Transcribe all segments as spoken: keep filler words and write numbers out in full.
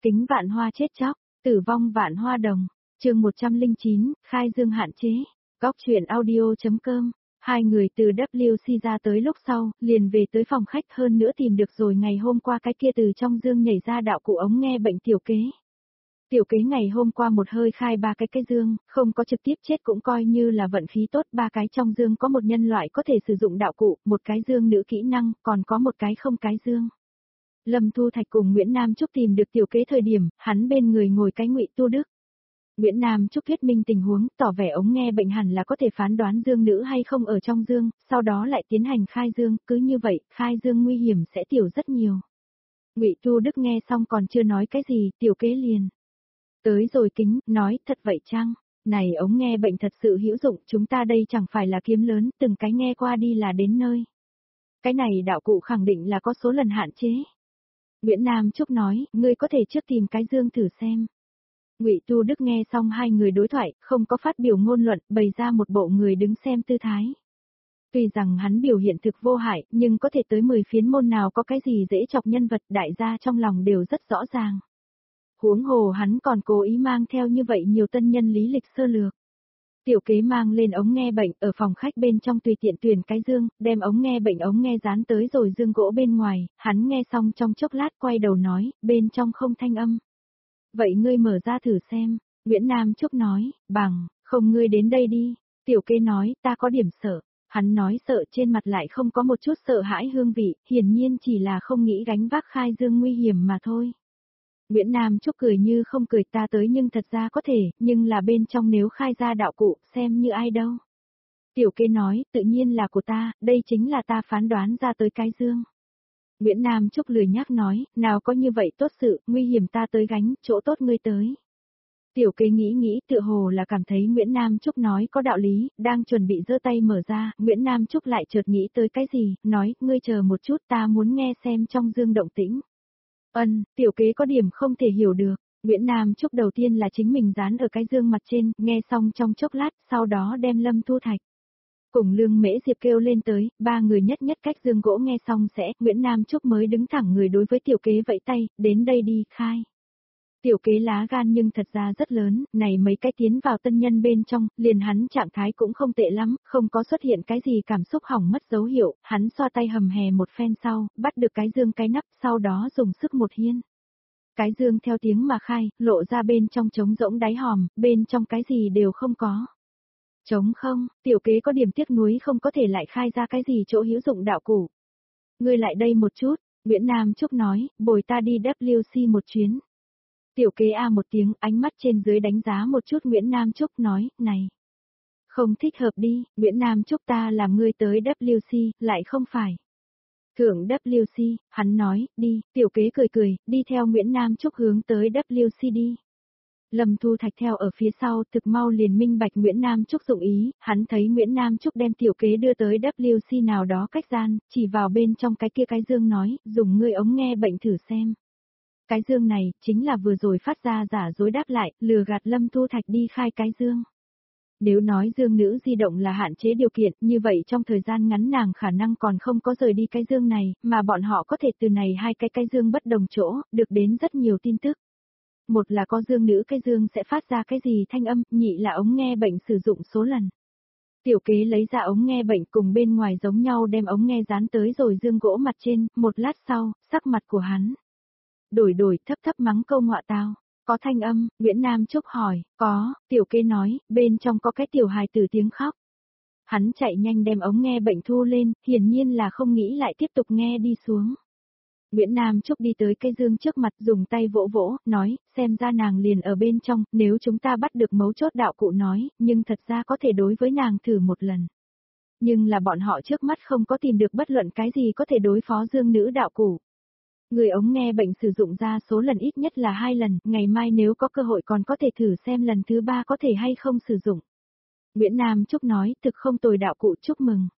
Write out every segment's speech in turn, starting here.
Kính vạn hoa chết chóc, tử vong vạn hoa đồng. Chương một trăm lẻ chín, khai dương hạn chế. Góc truyện audio.com. Hai người từ W C ra tới lúc sau, liền về tới phòng khách, hơn nữa tìm được rồi ngày hôm qua cái kia từ trong dương nhảy ra đạo cụ ống nghe bệnh tiểu kế. Tiểu kế ngày hôm qua một hơi khai ba cái cái dương, không có trực tiếp chết cũng coi như là vận khí tốt, ba cái trong dương có một nhân loại có thể sử dụng đạo cụ, một cái dương nữ kỹ năng, còn có một cái không cái dương. Lâm Thu Thạch cùng Nguyễn Nam Trúc tìm được tiểu kế thời điểm, hắn bên người ngồi cái Ngụy Tu Đức. Nguyễn Nam Trúc thuyết minh tình huống, tỏ vẻ ống nghe bệnh hẳn là có thể phán đoán dương nữ hay không ở trong dương, sau đó lại tiến hành khai dương, cứ như vậy, khai dương nguy hiểm sẽ tiểu rất nhiều. Ngụy Tu Đức nghe xong còn chưa nói cái gì, tiểu kế liền tới rồi kính, nói, thật vậy chăng? Này ống nghe bệnh thật sự hữu dụng, chúng ta đây chẳng phải là kiếm lớn, từng cái nghe qua đi là đến nơi. Cái này đạo cụ khẳng định là có số lần hạn chế. Nguyễn Nam Trúc nói, ngươi có thể trước tìm cái dương thử xem. Ngụy Tu Đức nghe xong hai người đối thoại, không có phát biểu ngôn luận, bày ra một bộ người đứng xem tư thái. Tuy rằng hắn biểu hiện thực vô hại, nhưng có thể tới mười phiến môn nào có cái gì dễ chọc nhân vật, đại gia trong lòng đều rất rõ ràng. Huống hồ hắn còn cố ý mang theo như vậy nhiều tân nhân lý lịch sơ lược. Tiểu kế mang lên ống nghe bệnh, ở phòng khách bên trong tùy tiện tuyển cái dương, đem ống nghe bệnh ống nghe dán tới rồi dương gỗ bên ngoài, hắn nghe xong trong chốc lát quay đầu nói, bên trong không thanh âm. Vậy ngươi mở ra thử xem, Nguyễn Nam Trúc nói, bằng, không ngươi đến đây đi, tiểu kế nói, ta có điểm sợ, hắn nói sợ trên mặt lại không có một chút sợ hãi hương vị, hiển nhiên chỉ là không nghĩ gánh vác khai dương nguy hiểm mà thôi. Nguyễn Nam Trúc cười như không cười, ta tới nhưng thật ra có thể, nhưng là bên trong nếu khai ra đạo cụ, xem như ai đâu. Tiểu kế nói, tự nhiên là của ta, đây chính là ta phán đoán ra tới cái dương. Nguyễn Nam Trúc lười nhác nói, nào có như vậy tốt sự, nguy hiểm ta tới gánh, chỗ tốt ngươi tới. Tiểu kế nghĩ nghĩ, tựa hồ là cảm thấy Nguyễn Nam Trúc nói có đạo lý, đang chuẩn bị giơ tay mở ra, Nguyễn Nam Trúc lại chợt nghĩ tới cái gì, nói, ngươi chờ một chút, ta muốn nghe xem trong dương động tĩnh. Ân, tiểu kế có điểm không thể hiểu được, Nguyễn Nam Trúc đầu tiên là chính mình dán ở cái dương mặt trên, nghe xong trong chốc lát, sau đó đem Lâm Thu Thạch cùng Lương Mễ Diệp kêu lên tới, ba người nhất nhất cách dương gỗ nghe xong sẽ, Nguyễn Nam Trúc mới đứng thẳng người đối với tiểu kế vẫy tay, đến đây đi, khai. Tiểu kế lá gan nhưng thật ra rất lớn, này mấy cái tiến vào tân nhân bên trong, liền hắn trạng thái cũng không tệ lắm, không có xuất hiện cái gì cảm xúc hỏng mất dấu hiệu, hắn xoa tay hầm hè một phen sau, bắt được cái dương cái nắp, sau đó dùng sức một hiên. Cái dương theo tiếng mà khai, lộ ra bên trong trống rỗng đáy hòm, bên trong cái gì đều không có. Trống không, tiểu kế có điểm tiếc nuối không có thể lại khai ra cái gì chỗ hữu dụng đạo cụ. Ngươi lại đây một chút, Nguyễn Nam Trúc nói, bồi ta đi W C một chuyến. Tiểu kế a một tiếng, ánh mắt trên dưới đánh giá một chút Nguyễn Nam Trúc nói, này. Không thích hợp đi, Nguyễn Nam Trúc ta làm ngươi tới W C, lại không phải. Thưởng W C, hắn nói, đi, tiểu kế cười cười, đi theo Nguyễn Nam Trúc hướng tới W C đi. Lâm Thu Thạch theo ở phía sau, thực mau liền minh bạch Nguyễn Nam Trúc dụng ý, hắn thấy Nguyễn Nam Trúc đem tiểu kế đưa tới W C nào đó cách gian, chỉ vào bên trong cái kia cái dương nói, dùng ngươi ống nghe bệnh thử xem. Cái dương này, chính là vừa rồi phát ra giả dối đáp lại, lừa gạt Lâm Thu Thạch đi khai cái dương. Nếu nói dương nữ di động là hạn chế điều kiện, như vậy trong thời gian ngắn nàng khả năng còn không có rời đi cái dương này, mà bọn họ có thể từ này hai cái cái dương bất đồng chỗ, được đến rất nhiều tin tức. Một là có dương nữ cái dương sẽ phát ra cái gì thanh âm, nhị là ống nghe bệnh sử dụng số lần. Tiểu kế lấy ra ống nghe bệnh cùng bên ngoài giống nhau đem ống nghe dán tới rồi dương gỗ mặt trên, một lát sau, sắc mặt của hắn đổi đổi thấp thấp mắng câu ngọa tao. Có thanh âm, Nguyễn Nam Trúc hỏi, có, tiểu kế nói, bên trong có cái tiểu hài tử tiếng khóc. Hắn chạy nhanh đem ống nghe bệnh thu lên, hiển nhiên là không nghĩ lại tiếp tục nghe đi xuống. Nguyễn Nam Trúc đi tới cây dương trước mặt dùng tay vỗ vỗ, nói, xem ra nàng liền ở bên trong, nếu chúng ta bắt được mấu chốt đạo cụ nói, nhưng thật ra có thể đối với nàng thử một lần. Nhưng là bọn họ trước mắt không có tìm được bất luận cái gì có thể đối phó dương nữ đạo cụ. Người ống nghe bệnh sử dụng ra số lần ít nhất là hai lần, ngày mai nếu có cơ hội còn có thể thử xem lần thứ ba có thể hay không sử dụng. Nguyễn Nam Trúc nói, thực không tồi đạo cụ chúc mừng.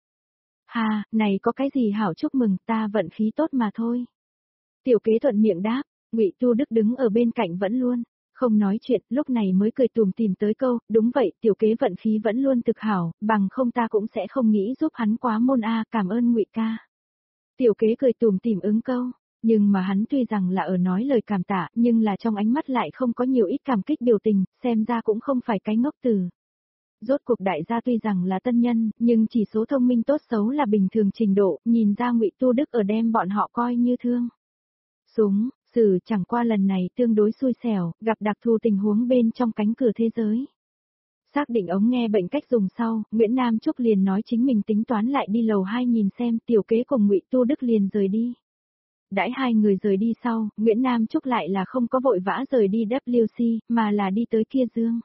Hà, này có cái gì hảo chúc mừng, ta vận khí tốt mà thôi. Tiểu kế thuận miệng đáp, Ngụy Tu Đức đứng ở bên cạnh vẫn luôn, không nói chuyện, lúc này mới cười tùm tìm tới câu, đúng vậy, tiểu kế vận khí vẫn luôn thực hảo, bằng không ta cũng sẽ không nghĩ giúp hắn quá môn A, cảm ơn Ngụy ca. Tiểu kế cười tùm tìm ứng câu. Nhưng mà hắn tuy rằng là ở nói lời cảm tạ, nhưng là trong ánh mắt lại không có nhiều ít cảm kích biểu tình, xem ra cũng không phải cái ngốc từ. Rốt cuộc đại gia tuy rằng là tân nhân, nhưng chỉ số thông minh tốt xấu là bình thường trình độ, nhìn ra Ngụy Tu Đức ở đem bọn họ coi như thương. Súng, xử chẳng qua lần này tương đối xui xẻo, gặp đặc thù tình huống bên trong cánh cửa thế giới. Xác định ống nghe bệnh cách dùng sau, Nguyễn Nam Trúc liền nói chính mình tính toán lại đi lầu hai nhìn xem, tiểu kế cùng Ngụy Tu Đức liền rời đi. Đãi hai người rời đi sau, Nguyễn Nam Trúc lại là không có vội vã rời đi W C, mà là đi tới kia dương.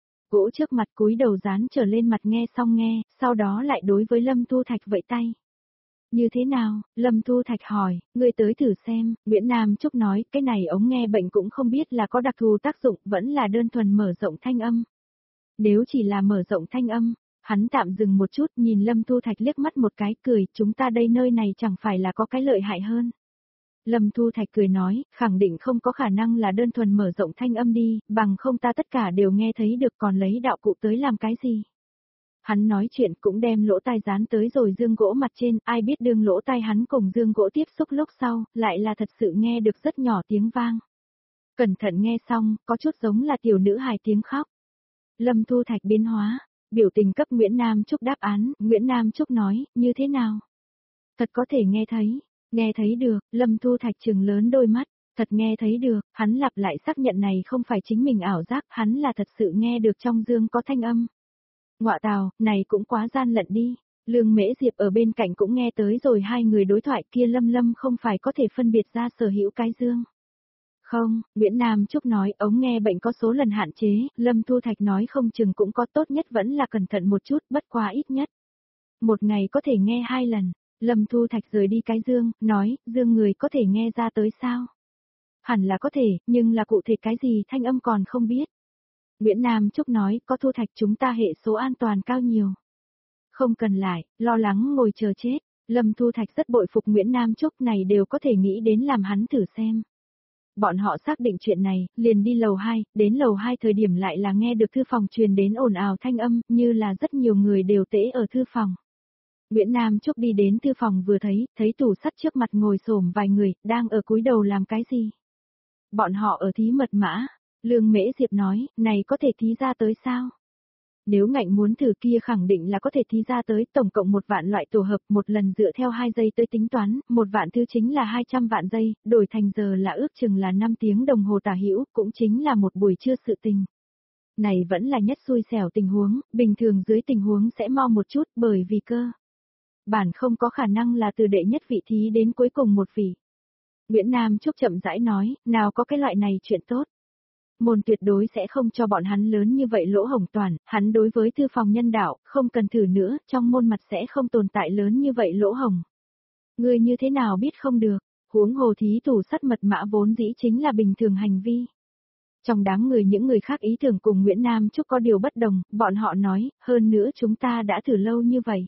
Gỗ trước mặt cúi đầu dán trở lên mặt nghe xong nghe, sau đó lại đối với Lâm Thu Thạch vẫy tay. Như thế nào? Lâm Thu Thạch hỏi, ngươi tới thử xem, Nguyễn Nam Trúc nói, cái này ống nghe bệnh cũng không biết là có đặc thù tác dụng, vẫn là đơn thuần mở rộng thanh âm. Nếu chỉ là mở rộng thanh âm, hắn tạm dừng một chút nhìn Lâm Thu Thạch liếc mắt một cái cười, chúng ta đây nơi này chẳng phải là có cái lợi hại hơn. Lâm Thu Thạch cười nói, khẳng định không có khả năng là đơn thuần mở rộng thanh âm đi, bằng không ta tất cả đều nghe thấy được còn lấy đạo cụ tới làm cái gì. Hắn nói chuyện cũng đem lỗ tai dán tới rồi dương gỗ mặt trên, ai biết đương lỗ tai hắn cùng dương gỗ tiếp xúc lúc sau, lại là thật sự nghe được rất nhỏ tiếng vang. Cẩn thận nghe xong, có chút giống là tiểu nữ hài tiếng khóc. Lâm Thu Thạch biến hóa, biểu tình cấp Nguyễn Nam Trúc đáp án, Nguyễn Nam Trúc nói, như thế nào? Thật có thể nghe thấy, nghe thấy được, Lâm Thu Thạch trừng lớn đôi mắt, thật nghe thấy được, hắn lặp lại xác nhận này không phải chính mình ảo giác, hắn là thật sự nghe được trong dương có thanh âm. Ngọa tào, này cũng quá gian lận đi, Lương Mễ Diệp ở bên cạnh cũng nghe tới rồi hai người đối thoại kia Lâm Lâm không phải có thể phân biệt ra sở hữu cái dương. Không, Nguyễn Nam Trúc nói ống nghe bệnh có số lần hạn chế, Lâm Thu Thạch nói không chừng cũng có tốt nhất vẫn là cẩn thận một chút, bất quá ít nhất. Một ngày có thể nghe hai lần, Lâm Thu Thạch rời đi cái dương, nói, dương người có thể nghe ra tới sao? Hẳn là có thể, nhưng là cụ thể cái gì thanh âm còn không biết. Nguyễn Nam Trúc nói, có Thu Thạch chúng ta hệ số an toàn cao nhiều. Không cần lại, lo lắng ngồi chờ chết, Lâm Thu Thạch rất bội phục Nguyễn Nam Trúc này đều có thể nghĩ đến làm hắn thử xem. Bọn họ xác định chuyện này, liền đi lầu hai, đến lầu hai thời điểm lại là nghe được thư phòng truyền đến ồn ào thanh âm, như là rất nhiều người đều tễ ở thư phòng. Nguyễn Nam Trúc đi đến thư phòng vừa thấy, thấy tủ sắt trước mặt ngồi xổm vài người, đang ở cúi đầu làm cái gì? Bọn họ ở thí mật mã, Lương Mễ Diệp nói, này có thể thí ra tới sao? Nếu ngạnh muốn thử kia khẳng định là có thể thí ra tới, tổng cộng một vạn loại tổ hợp, một lần dựa theo hai giây tới tính toán, một vạn thứ chính là hai trăm vạn giây, đổi thành giờ là ước chừng là năm tiếng đồng hồ tả hữu, cũng chính là một buổi trưa sự tình. Này vẫn là nhất xui xẻo tình huống, bình thường dưới tình huống sẽ mau một chút bởi vì cơ. Bản không có khả năng là từ đệ nhất vị thí đến cuối cùng một vị. Nguyễn Nam Trúc chậm rãi nói, nào có cái loại này chuyện tốt. Môn tuyệt đối sẽ không cho bọn hắn lớn như vậy lỗ hổng toàn, hắn đối với thư phòng nhân đạo, không cần thử nữa, trong môn mặt sẽ không tồn tại lớn như vậy lỗ hổng. Ngươi như thế nào biết không được, huống hồ thí tủ sắt mật mã vốn dĩ chính là bình thường hành vi. Trong đám người những người khác ý tưởng cùng Nguyễn Nam Trúc có điều bất đồng, bọn họ nói, hơn nữa chúng ta đã thử lâu như vậy.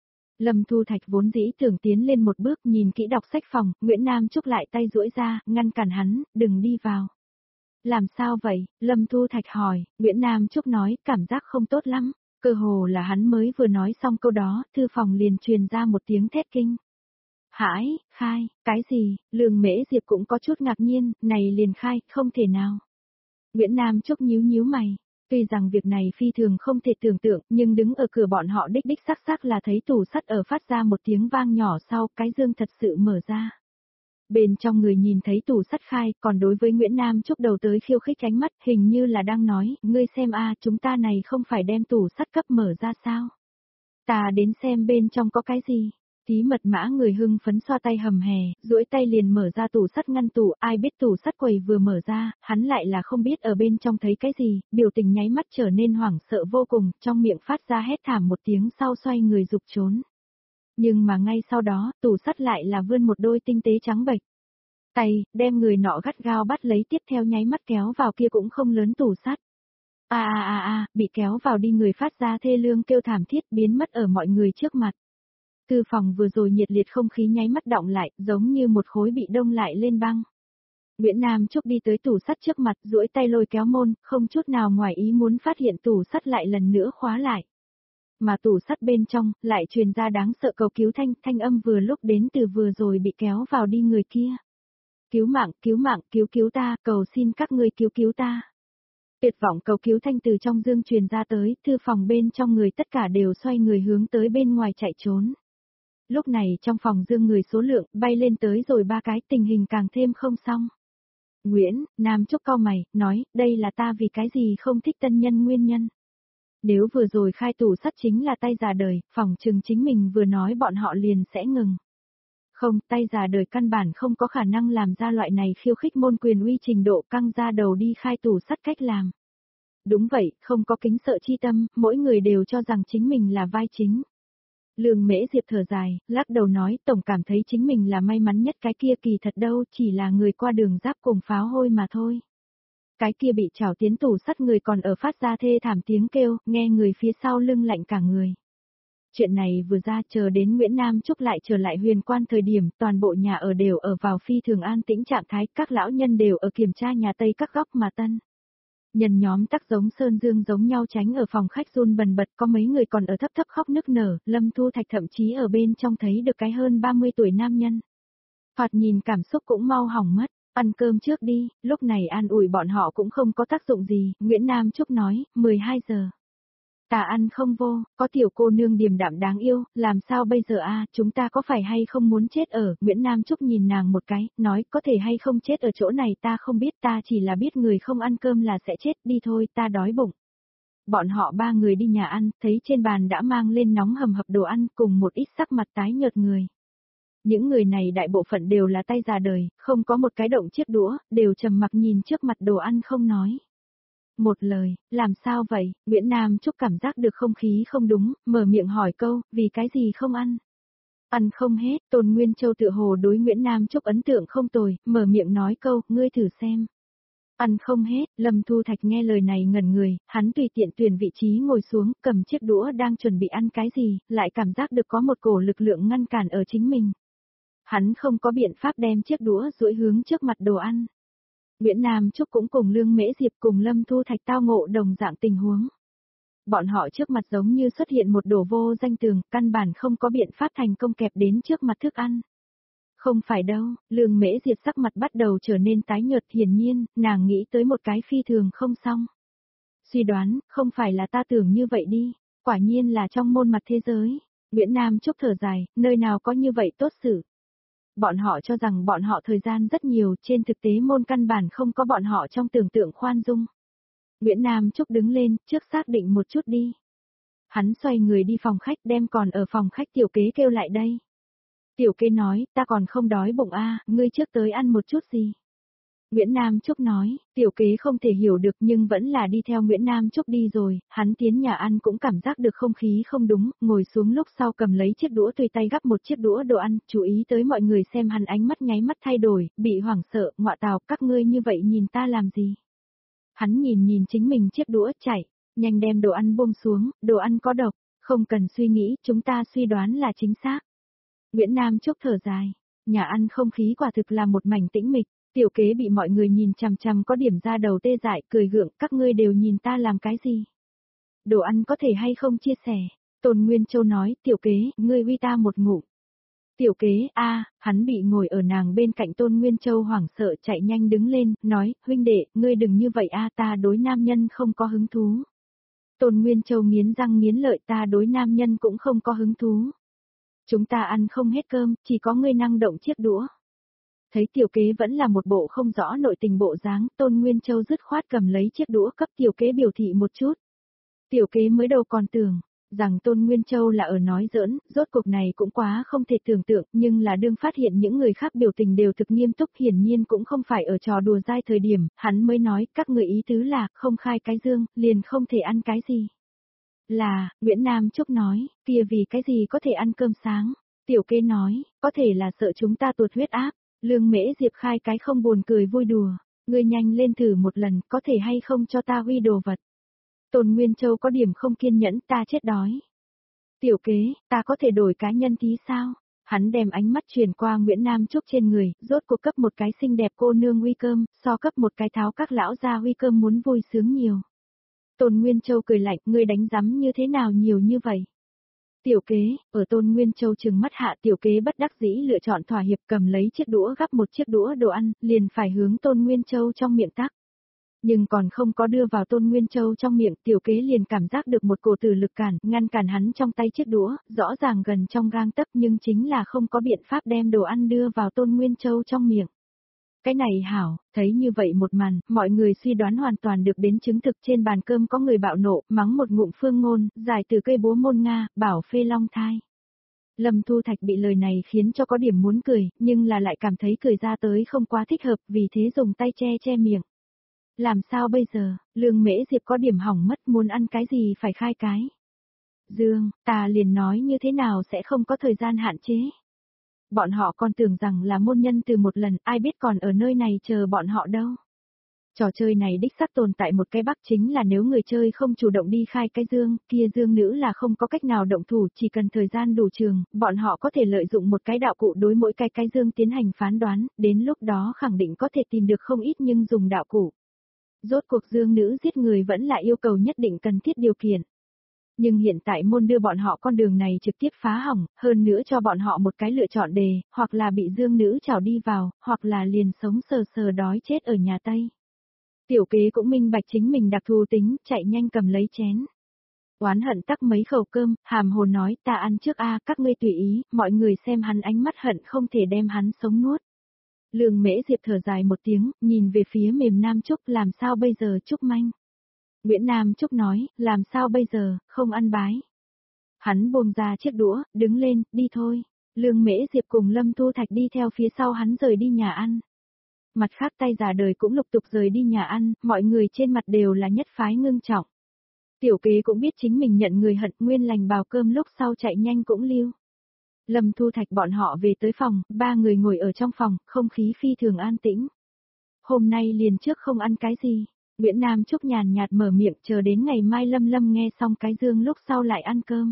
Lâm Thu Thạch vốn dĩ tưởng tiến lên một bước nhìn kỹ đọc sách phòng, Nguyễn Nam Trúc lại tay duỗi ra, ngăn cản hắn, đừng đi vào. Làm sao vậy? Lâm Thu Thạch hỏi, Nguyễn Nam Trúc nói, cảm giác không tốt lắm, cơ hồ là hắn mới vừa nói xong câu đó, thư phòng liền truyền ra một tiếng thét kinh. Hãi, khai, cái gì? Lương Mễ Diệp cũng có chút ngạc nhiên, này liền khai, không thể nào. Nguyễn Nam Trúc nhíu nhíu mày. Tuy rằng việc này phi thường không thể tưởng tượng, nhưng đứng ở cửa bọn họ đích đích sắc sắc là thấy tủ sắt ở phát ra một tiếng vang nhỏ sau, cái dương thật sự mở ra. Bên trong người nhìn thấy tủ sắt khai, còn đối với Nguyễn Nam Trúc đầu tới khiêu khích ánh mắt, hình như là đang nói, ngươi xem a, chúng ta này không phải đem tủ sắt cấp mở ra sao? Ta đến xem bên trong có cái gì? Tí mật mã người hưng phấn xoa tay hầm hè, duỗi tay liền mở ra tủ sắt ngăn tủ, ai biết tủ sắt quầy vừa mở ra, hắn lại là không biết ở bên trong thấy cái gì, biểu tình nháy mắt trở nên hoảng sợ vô cùng, trong miệng phát ra hét thảm một tiếng sau xoay người rục trốn. Nhưng mà ngay sau đó, tủ sắt lại là vươn một đôi tinh tế trắng bệch. Tay, đem người nọ gắt gao bắt lấy tiếp theo nháy mắt kéo vào kia cũng không lớn tủ sắt. A a a a, bị kéo vào đi người phát ra thê lương kêu thảm thiết biến mất ở mọi người trước mặt. Thư phòng vừa rồi nhiệt liệt không khí nháy mắt đọng lại, giống như một khối bị đông lại lên băng. Nguyễn Nam Trúc đi tới tủ sắt trước mặt, duỗi tay lôi kéo môn, không chút nào ngoài ý muốn phát hiện tủ sắt lại lần nữa khóa lại. Mà tủ sắt bên trong, lại truyền ra đáng sợ cầu cứu thanh, thanh âm vừa lúc đến từ vừa rồi bị kéo vào đi người kia. Cứu mạng, cứu mạng, cứu cứu ta, cầu xin các ngươi cứu cứu ta. Tuyệt vọng cầu cứu thanh từ trong dương truyền ra tới, thư phòng bên trong người tất cả đều xoay người hướng tới bên ngoài chạy trốn. Lúc này trong phòng dương người số lượng bay lên tới rồi ba cái, tình hình càng thêm không xong. Nguyễn, Nam Trúc cau mày, nói, đây là ta vì cái gì không thích tân nhân nguyên nhân. Nếu vừa rồi khai tủ sắt chính là tay già đời, phòng chừng chính mình vừa nói bọn họ liền sẽ ngừng. Không, tay già đời căn bản không có khả năng làm ra loại này khiêu khích môn quyền uy trình độ căng ra đầu đi khai tủ sắt cách làm. Đúng vậy, không có kính sợ chi tâm, mỗi người đều cho rằng chính mình là vai chính. Lương Mễ Diệp thở dài, lắc đầu nói, tổng cảm thấy chính mình là may mắn nhất, cái kia kỳ thật đâu, chỉ là người qua đường giáp cùng pháo hôi mà thôi. Cái kia bị trảo tiến tủ sắt người còn ở phát ra thê thảm tiếng kêu, nghe người phía sau lưng lạnh cả người. Chuyện này vừa ra, chờ đến Nguyễn Nam Trúc lại trở lại Huyền Quan thời điểm, toàn bộ nhà ở đều ở vào phi thường an tĩnh trạng thái, các lão nhân đều ở kiểm tra nhà Tây các góc mà tân. Nhân nhóm tắc giống Sơn Dương giống nhau tránh ở phòng khách run bần bật, có mấy người còn ở thấp thấp khóc nức nở, Lâm Thu Thạch thậm chí ở bên trong thấy được cái hơn ba mươi tuổi nam nhân. Thoạt nhìn cảm xúc cũng mau hỏng mất, ăn cơm trước đi, lúc này an ủi bọn họ cũng không có tác dụng gì, Nguyễn Nam Trúc nói, mười hai giờ. Ta ăn không vô, có tiểu cô nương điềm đạm đáng yêu, làm sao bây giờ a, chúng ta có phải hay không muốn chết ở, Nguyễn Nam Trúc nhìn nàng một cái, nói, có thể hay không chết ở chỗ này ta không biết, ta chỉ là biết người không ăn cơm là sẽ chết, đi thôi, ta đói bụng. Bọn họ ba người đi nhà ăn, thấy trên bàn đã mang lên nóng hầm hập đồ ăn cùng một ít sắc mặt tái nhợt người. Những người này đại bộ phận đều là tay già đời, không có một cái động chiếc đũa, đều trầm mặc nhìn trước mặt đồ ăn không nói. Một lời, làm sao vậy, Nguyễn Nam Trúc cảm giác được không khí không đúng, mở miệng hỏi câu, vì cái gì không ăn? Ăn không hết, Tôn Nguyên Châu tựa hồ đối Nguyễn Nam Trúc ấn tượng không tồi, mở miệng nói câu, ngươi thử xem. Ăn không hết, Lâm Thu Thạch nghe lời này ngẩn người, hắn tùy tiện tuyển vị trí ngồi xuống, cầm chiếc đũa đang chuẩn bị ăn cái gì, lại cảm giác được có một cổ lực lượng ngăn cản ở chính mình. Hắn không có biện pháp đem chiếc đũa duỗi hướng trước mặt đồ ăn. Nguyễn Nam Trúc cũng cùng Lương Mễ Diệp cùng Lâm Thu Thạch tao ngộ đồng dạng tình huống. Bọn họ trước mặt giống như xuất hiện một đổ vô danh tường, căn bản không có biện pháp thành công kẹp đến trước mặt thức ăn. Không phải đâu, Lương Mễ Diệp sắc mặt bắt đầu trở nên tái nhợt, hiển nhiên, nàng nghĩ tới một cái phi thường không xong. Suy đoán, không phải là ta tưởng như vậy đi, quả nhiên là trong môn mặt thế giới. Nguyễn Nam Trúc thở dài, nơi nào có như vậy tốt xử. Bọn họ cho rằng bọn họ thời gian rất nhiều, trên thực tế môn căn bản không có bọn họ trong tưởng tượng khoan dung. Nguyễn Nam Trúc đứng lên, trước xác định một chút đi. Hắn xoay người đi phòng khách, đem còn ở phòng khách tiểu kế kêu lại đây. Tiểu kế nói, ta còn không đói bụng a, ngươi trước tới ăn một chút gì. Nguyễn Nam Trúc nói, tiểu kế không thể hiểu được nhưng vẫn là đi theo Nguyễn Nam Trúc đi rồi, hắn tiến nhà ăn cũng cảm giác được không khí không đúng, ngồi xuống lúc sau cầm lấy chiếc đũa tùy tay gắp một chiếc đũa đồ ăn, chú ý tới mọi người xem hắn ánh mắt nháy mắt thay đổi, bị hoảng sợ, ngọa tào, các ngươi như vậy nhìn ta làm gì. Hắn nhìn nhìn chính mình chiếc đũa chảy, nhanh đem đồ ăn buông xuống, đồ ăn có độc, không cần suy nghĩ, chúng ta suy đoán là chính xác. Nguyễn Nam Trúc thở dài, nhà ăn không khí quả thực là một mảnh tĩnh mịch. Tiểu kế bị mọi người nhìn chằm chằm có điểm ra đầu tê dại, cười gượng, các ngươi đều nhìn ta làm cái gì? Đồ ăn có thể hay không chia sẻ? Tôn Nguyên Châu nói, tiểu kế, ngươi uy ta một ngụm. Tiểu kế, a, hắn bị ngồi ở nàng bên cạnh Tôn Nguyên Châu hoảng sợ chạy nhanh đứng lên, nói, huynh đệ, ngươi đừng như vậy a, ta đối nam nhân không có hứng thú. Tôn Nguyên Châu nghiến răng nghiến lợi, ta đối nam nhân cũng không có hứng thú. Chúng ta ăn không hết cơm, chỉ có ngươi năng động chiếc đũa. Thấy tiểu kế vẫn là một bộ không rõ nội tình bộ dáng, Tôn Nguyên Châu dứt khoát cầm lấy chiếc đũa cấp tiểu kế biểu thị một chút. Tiểu kế mới đầu còn tưởng, rằng Tôn Nguyên Châu là ở nói giỡn, rốt cuộc này cũng quá không thể tưởng tượng, nhưng là đương phát hiện những người khác biểu tình đều thực nghiêm túc, hiển nhiên cũng không phải ở trò đùa dai thời điểm, hắn mới nói, các người ý tứ là, không khai cái dương, liền không thể ăn cái gì. Là, Nguyễn Nam Trúc nói, kia vì cái gì có thể ăn cơm sáng. Tiểu kế nói, có thể là sợ chúng ta tụt huyết áp. Lương Mễ Diệp khai cái không buồn cười vui đùa, ngươi nhanh lên thử một lần, có thể hay không cho ta huy đồ vật. Tôn Nguyên Châu có điểm không kiên nhẫn, ta chết đói. Tiểu kế, ta có thể đổi cá nhân tí sao? Hắn đem ánh mắt chuyển qua Nguyễn Nam Trúc trên người, rốt cuộc cấp một cái xinh đẹp cô nương huy cơm, so cấp một cái tháo các lão gia huy cơm muốn vui sướng nhiều. Tôn Nguyên Châu cười lạnh, ngươi đánh rắm như thế nào nhiều như vậy? Tiểu kế, ở Tôn Nguyên Châu trừng mắt hạ tiểu kế bất đắc dĩ lựa chọn thỏa hiệp cầm lấy chiếc đũa gắp một chiếc đũa đồ ăn, liền phải hướng Tôn Nguyên Châu trong miệng tắc. Nhưng còn không có đưa vào Tôn Nguyên Châu trong miệng, tiểu kế liền cảm giác được một cổ tử lực cản, ngăn cản hắn trong tay chiếc đũa, rõ ràng gần trong gang tấc nhưng chính là không có biện pháp đem đồ ăn đưa vào Tôn Nguyên Châu trong miệng. Cái này hảo, thấy như vậy một màn, mọi người suy đoán hoàn toàn được đến chứng thực trên bàn cơm có người bạo nộ, mắng một ngụm phương ngôn, dài từ cây búa môn Nga, bảo phê long thai. Lâm Thu Thạch bị lời này khiến cho có điểm muốn cười, nhưng là lại cảm thấy cười ra tới không quá thích hợp, vì thế dùng tay che che miệng. Làm sao bây giờ, Lương Mễ Diệp có điểm hỏng mất, muốn ăn cái gì phải khai cái. Dương, ta liền nói như thế nào sẽ không có thời gian hạn chế. Bọn họ còn tưởng rằng là môn nhân từ một lần, ai biết còn ở nơi này chờ bọn họ đâu. Trò chơi này đích xác tồn tại một cái bắc chính là nếu người chơi không chủ động đi khai cái dương, kia dương nữ là không có cách nào động thủ, chỉ cần thời gian đủ trường, bọn họ có thể lợi dụng một cái đạo cụ đối mỗi cái cái dương tiến hành phán đoán, đến lúc đó khẳng định có thể tìm được không ít nhưng dùng đạo cụ. Rốt cuộc dương nữ giết người vẫn là yêu cầu nhất định cần thiết điều kiện. Nhưng hiện tại môn đưa bọn họ con đường này trực tiếp phá hỏng, hơn nữa cho bọn họ một cái lựa chọn đề, hoặc là bị dương nữ trảo đi vào, hoặc là liền sống sờ sờ đói chết ở nhà Tây. Tiểu kế cũng minh bạch chính mình đặc thù tính, chạy nhanh cầm lấy chén. Oán hận tắc mấy khẩu cơm, hàm hồ nói ta ăn trước a, các ngươi tùy ý, mọi người xem hắn ánh mắt hận không thể đem hắn sống nuốt. Lương Mễ Diệp thở dài một tiếng, nhìn về phía mềm Nam Trúc, làm sao bây giờ Trúc manh. Nguyễn Nam Trúc nói, làm sao bây giờ, không ăn bái. Hắn buông ra chiếc đũa, đứng lên, đi thôi. Lương Mễ Diệp cùng Lâm Thu Thạch đi theo phía sau hắn rời đi nhà ăn. Mặt khác tay già đời cũng lục tục rời đi nhà ăn, mọi người trên mặt đều là nhất phái ngưng trọng. Tiểu kế cũng biết chính mình nhận người hận, nguyên lành bào cơm lúc sau chạy nhanh cũng lưu. Lâm Thu Thạch bọn họ về tới phòng, ba người ngồi ở trong phòng, không khí phi thường an tĩnh. Hôm nay liền trước không ăn cái gì. Nguyễn Nam Trúc nhàn nhạt mở miệng, chờ đến ngày mai Lâm Lâm nghe xong cái dương lúc sau lại ăn cơm.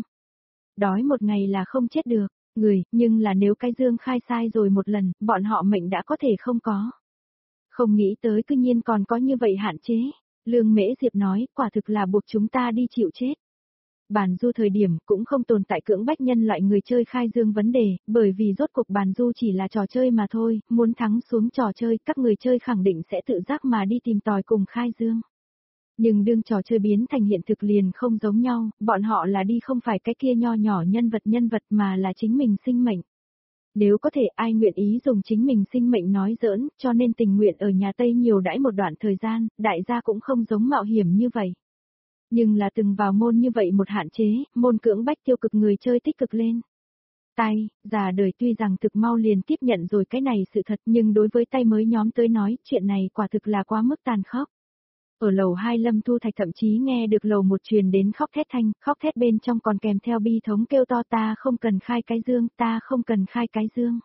Đói một ngày là không chết được, người, nhưng là nếu cái dương khai sai rồi một lần, bọn họ mệnh đã có thể không có. Không nghĩ tới cư nhiên còn có như vậy hạn chế. Lương Mễ Diệp nói, quả thực là buộc chúng ta đi chịu chết. Bàn du thời điểm cũng không tồn tại cưỡng bách nhân loại người chơi khai dương vấn đề, bởi vì rốt cuộc bàn du chỉ là trò chơi mà thôi, muốn thắng xuống trò chơi các người chơi khẳng định sẽ tự giác mà đi tìm tòi cùng khai dương. Nhưng đương trò chơi biến thành hiện thực liền không giống nhau, bọn họ là đi không phải cái kia nho nhỏ nhân vật nhân vật mà là chính mình sinh mệnh. Nếu có thể ai nguyện ý dùng chính mình sinh mệnh nói giỡn, cho nên tình nguyện ở nhà Tây nhiều đãi một đoạn thời gian, đại gia cũng không giống mạo hiểm như vậy. Nhưng là từng vào môn như vậy một hạn chế, môn cưỡng bách tiêu cực người chơi tích cực lên. Tay, già đời tuy rằng thực mau liền tiếp nhận rồi cái này sự thật nhưng đối với tay mới nhóm tới nói chuyện này quả thực là quá mức tàn khốc. Ở lầu hai Lâm Thu Thạch thậm chí nghe được lầu một truyền đến khóc thét thanh, khóc thét bên trong còn kèm theo bi thống kêu to ta không cần khai cái dương, ta không cần khai cái dương.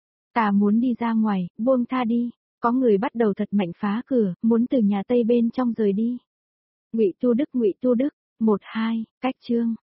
Ta muốn đi ra ngoài, buông tha đi, có người bắt đầu thật mạnh phá cửa, muốn từ nhà Tây bên trong rời đi. Ngụy Tu Đức Ngụy Tu Đức, một hai, cách chương.